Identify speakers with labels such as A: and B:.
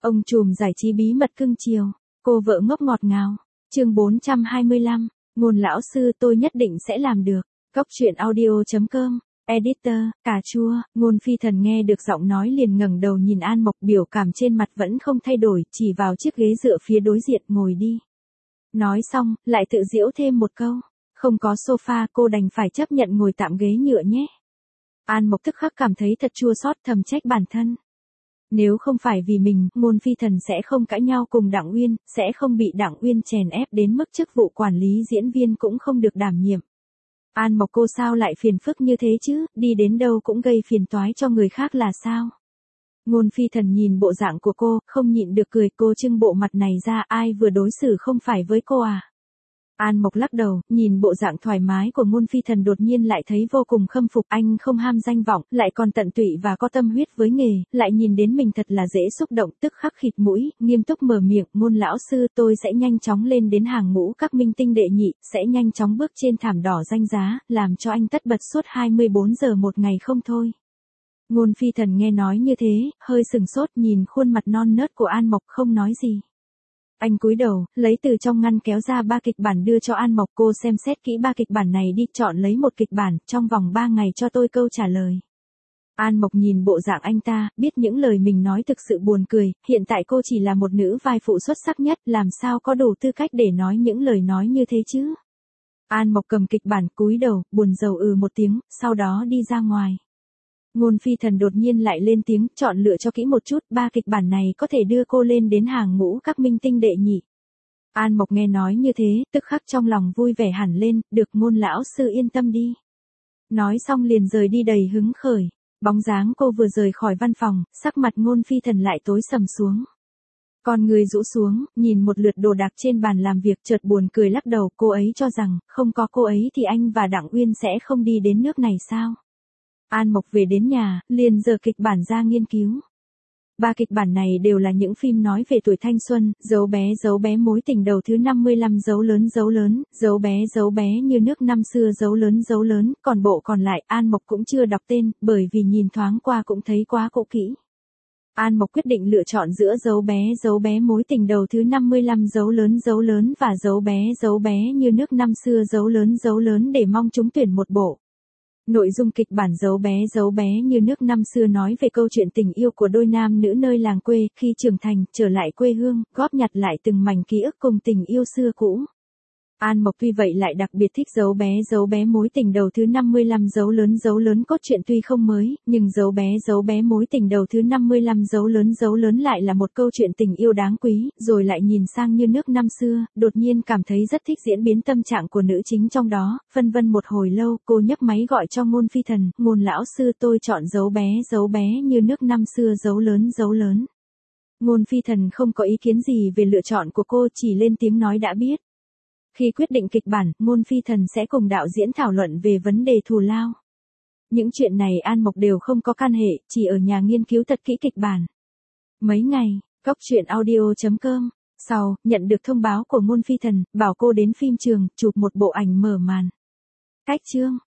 A: Ông trùm giải trí bí mật cưng chiều, cô vợ ngốc ngọt ngào. Chương 425, Ngôn lão sư tôi nhất định sẽ làm được. Cóc truyện audio.com, editor, cà chua. Ngôn Phi Thần nghe được giọng nói liền ngẩng đầu nhìn An Mộc, biểu cảm trên mặt vẫn không thay đổi, chỉ vào chiếc ghế dựa phía đối diện, ngồi đi. Nói xong, lại tự giễu thêm một câu, không có sofa cô đành phải chấp nhận ngồi tạm ghế nhựa nhé. An Mộc tức khắc cảm thấy thật chua xót, thầm trách bản thân. Nếu không phải vì mình, Ngôn Phi Thần sẽ không cãi nhau cùng Đặng Uyên, sẽ không bị Đặng Uyên chèn ép đến mức chức vụ quản lý diễn viên cũng không được đảm nhiệm. An Mộc cô sao lại phiền phức như thế chứ, đi đến đâu cũng gây phiền toái cho người khác là sao? Ngôn Phi Thần nhìn bộ dạng của cô, không nhịn được cười, cô trưng bộ mặt này ra, ai vừa đối xử không phải với cô à? An Mộc lắc đầu, nhìn bộ dạng thoải mái của Ngôn Phi Thần đột nhiên lại thấy vô cùng khâm phục, anh không ham danh vọng, lại còn tận tụy và có tâm huyết với nghề, lại nhìn đến mình thật là dễ xúc động, tức khắc khịt mũi, nghiêm túc mở miệng, Ngôn lão sư tôi sẽ nhanh chóng lên đến hàng ngũ các minh tinh đệ nhị, sẽ nhanh chóng bước trên thảm đỏ danh giá, làm cho anh tất bật suốt 24 giờ một ngày không thôi. Ngôn Phi Thần nghe nói như thế, hơi sừng sốt nhìn khuôn mặt non nớt của An Mộc không nói gì. Anh cúi đầu, lấy từ trong ngăn kéo ra 3 kịch bản đưa cho An Mộc, cô xem xét kỹ 3 kịch bản này đi, chọn lấy một kịch bản, trong vòng 3 ngày cho tôi câu trả lời. An Mộc nhìn bộ dạng anh ta, biết những lời mình nói thực sự buồn cười, hiện tại cô chỉ là một nữ vai phụ xuất sắc nhất, làm sao có đủ tư cách để nói những lời nói như thế chứ. An Mộc cầm kịch bản, cúi đầu, buồn rầu một tiếng, sau đó đi ra ngoài. Ngôn Phi Thần đột nhiên lại lên tiếng, chọn lựa cho kỹ một chút, 3 kịch bản này có thể đưa cô lên đến hàng ngũ các minh tinh đệ nhị. An Mộc nghe nói như thế, tức khắc trong lòng vui vẻ hẳn lên, được Ngôn lão sư yên tâm đi. Nói xong liền rời đi đầy hứng khởi, bóng dáng cô vừa rời khỏi văn phòng, sắc mặt Ngôn Phi Thần lại tối sầm xuống. Con người rũ xuống, nhìn một lượt đồ đạc trên bàn làm việc, chợt buồn cười lắc đầu, cô ấy cho rằng, không có cô ấy thì anh và Đặng Uyên sẽ không đi đến nước này sao? An Mộc về đến nhà, liền giở kịch bản ra nghiên cứu. 3 kịch bản này đều là những phim nói về tuổi thanh xuân, dấu bé mối tình đầu thứ 55, dấu bé như nước năm xưa, dấu lớn, còn bộ còn lại An Mộc cũng chưa đọc tên, bởi vì nhìn thoáng qua cũng thấy quá cũ kỹ. An Mộc quyết định lựa chọn giữa dấu bé mối tình đầu thứ 55, dấu lớn và dấu bé như nước năm xưa, dấu lớn để mong trúng tuyển một bộ. Nội dung kịch bản dấu bé như nước năm xưa nói về câu chuyện tình yêu của đôi nam nữ nơi làng quê, khi trưởng thành, trở lại quê hương, góp nhặt lại từng mảnh ký ức cùng tình yêu xưa cũ. An Mộc tuy vậy lại đặc biệt thích dấu bé mối tình đầu thứ 55, dấu lớn cốt truyện tuy không mới, nhưng dấu bé mối tình đầu thứ 55, dấu lớn lại là một câu chuyện tình yêu đáng quý, rồi lại nhìn sang như nước năm xưa, đột nhiên cảm thấy rất thích diễn biến tâm trạng của nữ chính trong đó, phân vân một hồi lâu, cô nhấc máy gọi cho Ngôn Phi Thần, Ngôn lão sư tôi chọn dấu bé như nước năm xưa, dấu lớn. Ngôn Phi Thần không có ý kiến gì về lựa chọn của cô, chỉ lên tiếng nói đã biết. Khi quyết định kịch bản, Ngôn Phi Thần sẽ cùng đạo diễn thảo luận về vấn đề thù lao. Những chuyện này An Mộc đều không có can hệ, chỉ ở nhà nghiên cứu thật kỹ kịch bản. Mấy ngày, Cóc truyện audio.com, sau, nhận được thông báo của Ngôn Phi Thần, bảo cô đến phim trường, chụp một bộ ảnh mở màn. Cách chương.